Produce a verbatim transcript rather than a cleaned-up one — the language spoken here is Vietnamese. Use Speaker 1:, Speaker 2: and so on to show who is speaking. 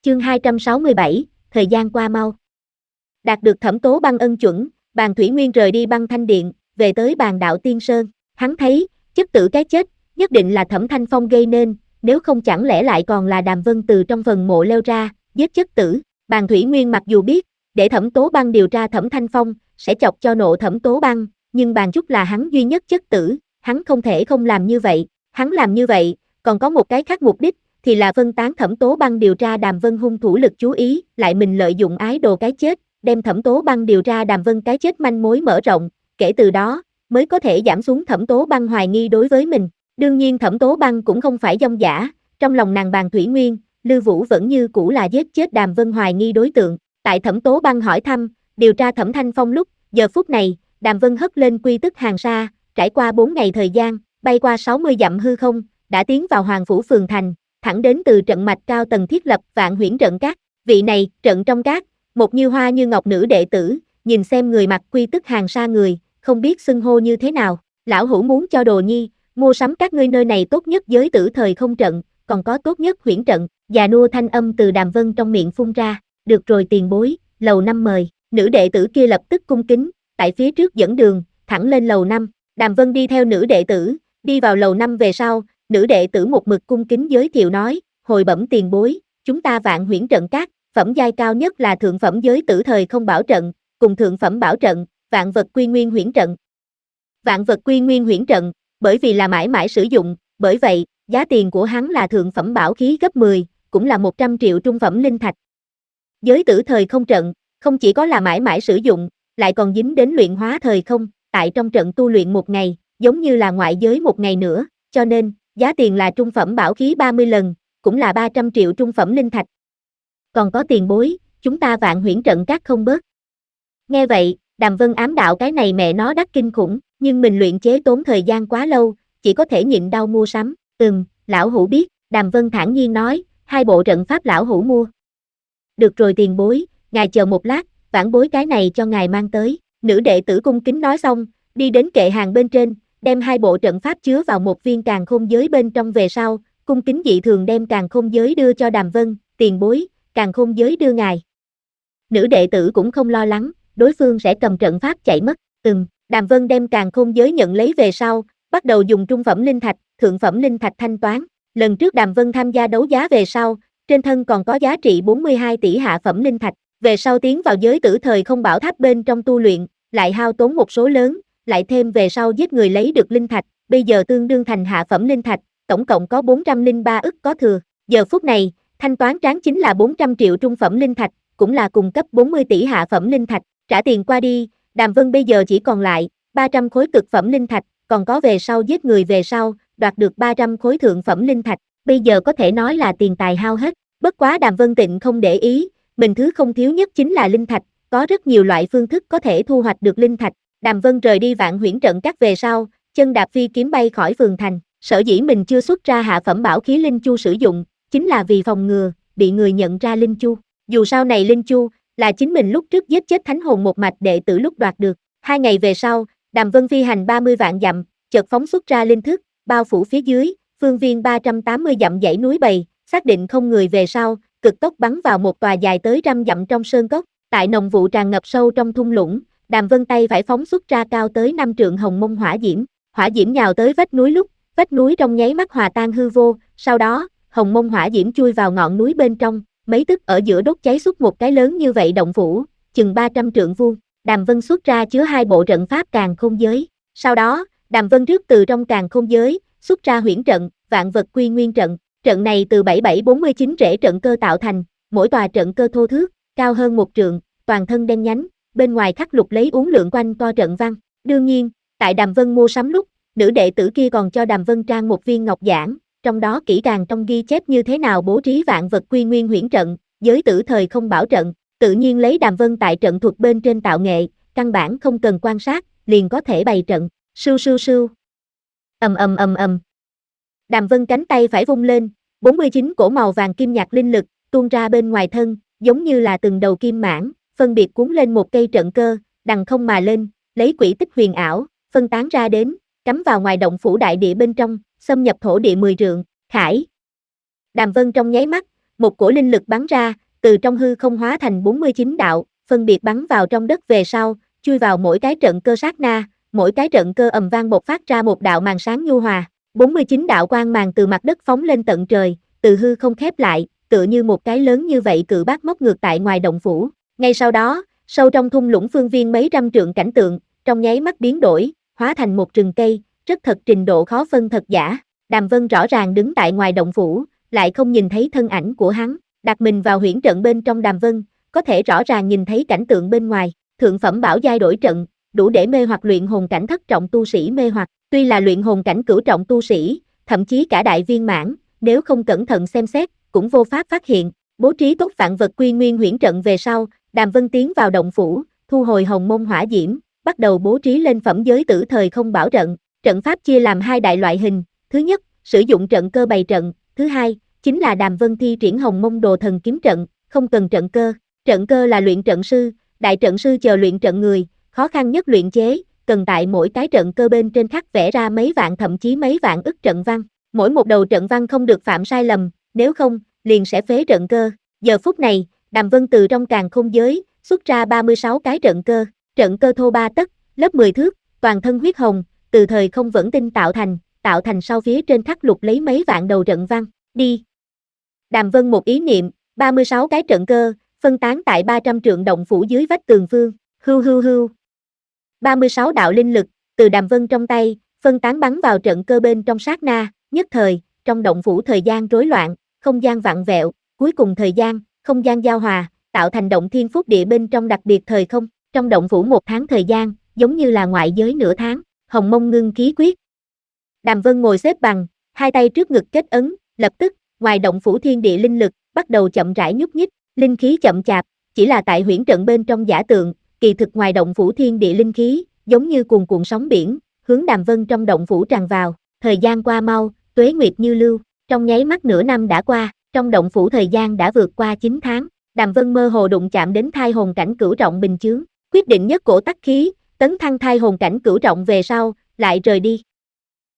Speaker 1: Chương hai trăm sáu mươi bảy, thời gian qua mau. Đạt được Thẩm Tố Băng ân chuẩn, Bàn Thủy Nguyên rời đi Băng Thanh Điện, về tới Bàn Đạo Tiên Sơn. Hắn thấy, chất tử cái chết, nhất định là Thẩm Thanh Phong gây nên, nếu không chẳng lẽ lại còn là Đàm Vân từ trong phần mộ leo ra, giết chất tử. Bàn Thủy Nguyên mặc dù biết, để Thẩm Tố Băng điều tra Thẩm Thanh Phong, sẽ chọc cho nộ Thẩm Tố Băng, nhưng Bàn Trúc là hắn duy nhất chất tử, hắn không thể không làm như vậy. Hắn làm như vậy, còn có một cái khác mục đích, thì là phân tán Thẩm Tố Băng điều tra Đàm Vân hung thủ lực chú ý, lại mình lợi dụng ái đồ cái chết, đem Thẩm Tố Băng điều tra Đàm Vân cái chết manh mối mở rộng, kể từ đó, mới có thể giảm xuống Thẩm Tố Băng hoài nghi đối với mình. Đương nhiên Thẩm Tố Băng cũng không phải dông dã, trong lòng nàng Bàn Thủy Nguyên, Lư Vũ vẫn như cũ là giết chết Đàm Vân hoài nghi đối tượng. Tại Thẩm Tố Băng hỏi thăm, điều tra Thẩm Thanh Phong lúc, giờ phút này, Đàm Vân hất lên quy tức hàng sa, trải qua bốn ngày thời gian, bay qua sáu mươi dặm hư không, đã tiến vào Hoàng Phủ Phường Thành, thẳng đến từ trận mạch cao tầng thiết lập Vạn Huyễn trận các. Vị này, trận trong các, một như hoa như ngọc nữ đệ tử, nhìn xem người mặc quy tức hàng sa người, không biết xưng hô như thế nào. Lão hữu muốn cho đồ nhi, mua sắm các ngươi nơi này tốt nhất giới tử thời không trận, còn có tốt nhất huyễn trận. Già nua thanh âm từ Đàm Vân trong miệng phun ra, được rồi tiền bối, lầu năm mời. Nữ đệ tử kia lập tức cung kính, tại phía trước dẫn đường, thẳng lên lầu năm. Đàm Vân đi theo nữ đệ tử, đi vào lầu năm về sau, nữ đệ tử một mực cung kính giới thiệu nói, hồi bẩm tiền bối, chúng ta Vạn Huyễn trận các, phẩm giai cao nhất là thượng phẩm giới tử thời không bảo trận, cùng thượng phẩm bảo trận, vạn vật quy nguyên huyễn trận. Vạn vật quy nguyên huyễn trận, bởi vì là mãi mãi sử dụng, bởi vậy, giá tiền của hắn là thượng phẩm bảo khí gấp mười, cũng là một trăm triệu trung phẩm linh thạch. Giới tử thời không trận, không chỉ có là mãi mãi sử dụng, lại còn dính đến luyện hóa thời không, tại trong trận tu luyện một ngày, giống như là ngoại giới một ngày nữa, cho nên, giá tiền là trung phẩm bảo khí ba mươi lần, cũng là ba trăm triệu trung phẩm linh thạch. Còn có tiền bối, chúng ta Vạn Huyễn trận các không bớt. Nghe vậy, Đàm Vân ám đạo cái này mẹ nó đắt kinh khủng, nhưng mình luyện chế tốn thời gian quá lâu, chỉ có thể nhịn đau mua sắm. Ừm, lão hữu biết, Đàm Vân thản nhiên nói, hai bộ trận pháp lão hữu mua. Được rồi tiền bối, ngài chờ một lát, vãn bối cái này cho ngài mang tới. Nữ đệ tử cung kính nói xong, đi đến kệ hàng bên trên, đem hai bộ trận pháp chứa vào một viên càn khôn giới bên trong về sau, cung kính dị thường đem càn khôn giới đưa cho Đàm Vân, tiền bối, càn khôn giới đưa ngài. Nữ đệ tử cũng không lo lắng, đối phương sẽ cầm trận pháp chạy mất. Ừm, Đàm Vân đem càn khôn giới nhận lấy về sau, bắt đầu dùng trung phẩm linh thạch, thượng phẩm linh thạch thanh toán. Lần trước Đàm Vân tham gia đấu giá về sau, trên thân còn có giá trị bốn mươi hai tỷ hạ phẩm linh thạch, về sau tiến vào giới tử thời không bảo tháp bên trong tu luyện, lại hao tốn một số lớn, lại thêm về sau giết người lấy được linh thạch, bây giờ tương đương thành hạ phẩm linh thạch, tổng cộng có bốn trăm lẻ ba ức có thừa. Giờ phút này, thanh toán tráng chính là bốn trăm triệu trung phẩm linh thạch, cũng là cùng cấp bốn mươi tỷ hạ phẩm linh thạch, trả tiền qua đi, Đàm Vân bây giờ chỉ còn lại ba trăm khối cực phẩm linh thạch, còn có về sau giết người về sau, đoạt được ba trăm khối thượng phẩm linh thạch, bây giờ có thể nói là tiền tài hao hết. Bất quá Đàm Vân Tịnh không để ý, mình thứ không thiếu nhất chính là linh thạch, có rất nhiều loại phương thức có thể thu hoạch được linh thạch. Đàm Vân rời đi Vạn Huyễn trận các về sau, chân đạp phi kiếm bay khỏi phường thành, sở dĩ mình chưa xuất ra hạ phẩm bảo khí linh chu sử dụng, chính là vì phòng ngừa bị người nhận ra linh chu. Dù sau này linh chu là chính mình lúc trước giết chết thánh hồn một mạch đệ tử lúc đoạt được. Hai ngày về sau, Đàm Vân phi hành ba mươi vạn dặm, chợt phóng xuất ra linh thức, bao phủ phía dưới, phương viên ba trăm tám mươi dặm dãy núi bầy, xác định không người về sau, cực tốc bắn vào một tòa dài tới trăm dặm trong sơn cốc. Tại nồng vụ tràn ngập sâu trong thung lũng, Đàm Vân tay phải phóng xuất ra cao tới năm trượng hồng mông hỏa diễm, hỏa diễm nhào tới vách núi lúc, vách núi trong nháy mắt hòa tan hư vô, sau đó, hồng mông hỏa diễm chui vào ngọn núi bên trong, mấy tức ở giữa đốt cháy xuất một cái lớn như vậy động phủ, chừng ba trăm trượng vuông. Đàm Vân xuất ra chứa hai bộ trận pháp càn khôn giới. Sau đó, Đàm Vân rước từ trong càn khôn giới, xuất ra huyễn trận, vạn vật quy nguyên trận. Trận này từ bảy bảy bốn mươi chín rễ trận cơ tạo thành, mỗi tòa trận cơ thô thước, cao hơn một trượng, toàn thân đen nhánh, bên ngoài khắc lục lấy uốn lượn quanh co trận văn. Đương nhiên, tại Đàm Vân mua sắm lúc, nữ đệ tử kia còn cho Đàm Vân trang một viên ngọc giản, trong đó kỹ càng trong ghi chép như thế nào bố trí vạn vật quy nguyên huyễn trận, giới tử thời không bảo trận, tự nhiên lấy Đàm Vân tại trận thuật bên trên tạo nghệ, căn bản không cần quan sát, liền có thể bày trận. Sưu sưu sưu. Ầm ầm ầm ầm. Đàm Vân cánh tay phải vung lên, bốn mươi chín cổ màu vàng kim nhạt linh lực tuôn ra bên ngoài thân, giống như là từng đầu kim mãng, phân biệt cuốn lên một cây trận cơ, đằng không mà lên, lấy quỹ tích huyền ảo, phân tán ra đến, cắm vào ngoài động phủ đại địa bên trong, xâm nhập thổ địa mười trượng. Khải. Đàm Vân trong nháy mắt, một cổ linh lực bắn ra, từ trong hư không hóa thành bốn mươi chín đạo, phân biệt bắn vào trong đất về sau, chui vào mỗi cái trận cơ sát na, mỗi cái trận cơ ầm vang bộc phát ra một đạo màn sáng nhu hòa. bốn mươi chín đạo quang màn từ mặt đất phóng lên tận trời, từ hư không khép lại, tựa như một cái lớn như vậy cự bác móc ngược tại ngoài động phủ. Ngay sau đó, sâu trong thung lũng phương viên mấy trăm trượng cảnh tượng, trong nháy mắt biến đổi, hóa thành một rừng cây, rất thật trình độ khó phân thật giả. Đàm Vân rõ ràng đứng tại ngoài động phủ, lại không nhìn thấy thân ảnh của hắn, đặt mình vào huyễn trận bên trong Đàm Vân, có thể rõ ràng nhìn thấy cảnh tượng bên ngoài, thượng phẩm bảo giai đổi trận, đủ để mê hoặc luyện hồn cảnh thất trọng tu sĩ mê hoặc, tuy là luyện hồn cảnh cửu trọng tu sĩ, thậm chí cả đại viên mãn, nếu không cẩn thận xem xét, cũng vô pháp phát hiện. Bố trí tốt vạn vật quy nguyên huyễn trận về sau, Đàm Vân tiến vào động phủ, thu hồi hồng môn hỏa diễm, bắt đầu bố trí lên phẩm giới tử thời không bảo trận. Trận pháp chia làm hai đại loại hình, thứ nhất, sử dụng trận cơ bày trận, thứ hai, chính là Đàm Vân thi triển hồng môn đồ thần kiếm trận, không cần trận cơ. Trận cơ là luyện trận sư, đại trận sư chờ luyện trận người, khó khăn nhất luyện chế, cần tại mỗi cái trận cơ bên trên khắc vẽ ra mấy vạn thậm chí mấy vạn ức trận văn. Mỗi một đầu trận văn không được phạm sai lầm, nếu không, liền sẽ phế trận cơ. Giờ phút này, Đàm Vân từ trong càn khôn giới, xuất ra ba mươi sáu cái trận cơ, trận cơ thô ba tấc, lớp mười thước, toàn thân huyết hồng, từ thời không vẫn tinh tạo thành, tạo thành sau phía trên khắc lục lấy mấy vạn đầu trận văn, đi. Đàm Vân một ý niệm, ba mươi sáu cái trận cơ, phân tán tại ba trăm trượng động phủ dưới vách tường phương, hưu hưu hưu. ba mươi sáu đạo linh lực, từ Đàm Vân trong tay, phân tán bắn vào trận cơ bên trong sát na, nhất thời, trong động phủ thời gian rối loạn, không gian vặn vẹo, cuối cùng thời gian, không gian giao hòa, tạo thành động thiên phúc địa bên trong đặc biệt thời không, trong động phủ một tháng thời gian, giống như là ngoại giới nửa tháng, hồng mông ngưng khí quyết. Đàm Vân ngồi xếp bằng, hai tay trước ngực kết ấn, lập tức, ngoài động phủ thiên địa linh lực, bắt đầu chậm rãi nhúc nhích, linh khí chậm chạp, chỉ là tại huyễn trận bên trong giả tượng, kỳ thực ngoài động phủ thiên địa linh khí, giống như cuồn cuộn sóng biển, hướng Đàm Vân trong động phủ tràn vào, thời gian qua mau, tuế nguyệt như lưu, trong nháy mắt nửa năm đã qua, trong động phủ thời gian đã vượt qua chín tháng, Đàm Vân mơ hồ đụng chạm đến thai hồn cảnh cửu trọng bình chướng, quyết định nhất cổ tắc khí, tấn thăng thai hồn cảnh cửu trọng về sau, lại rời đi.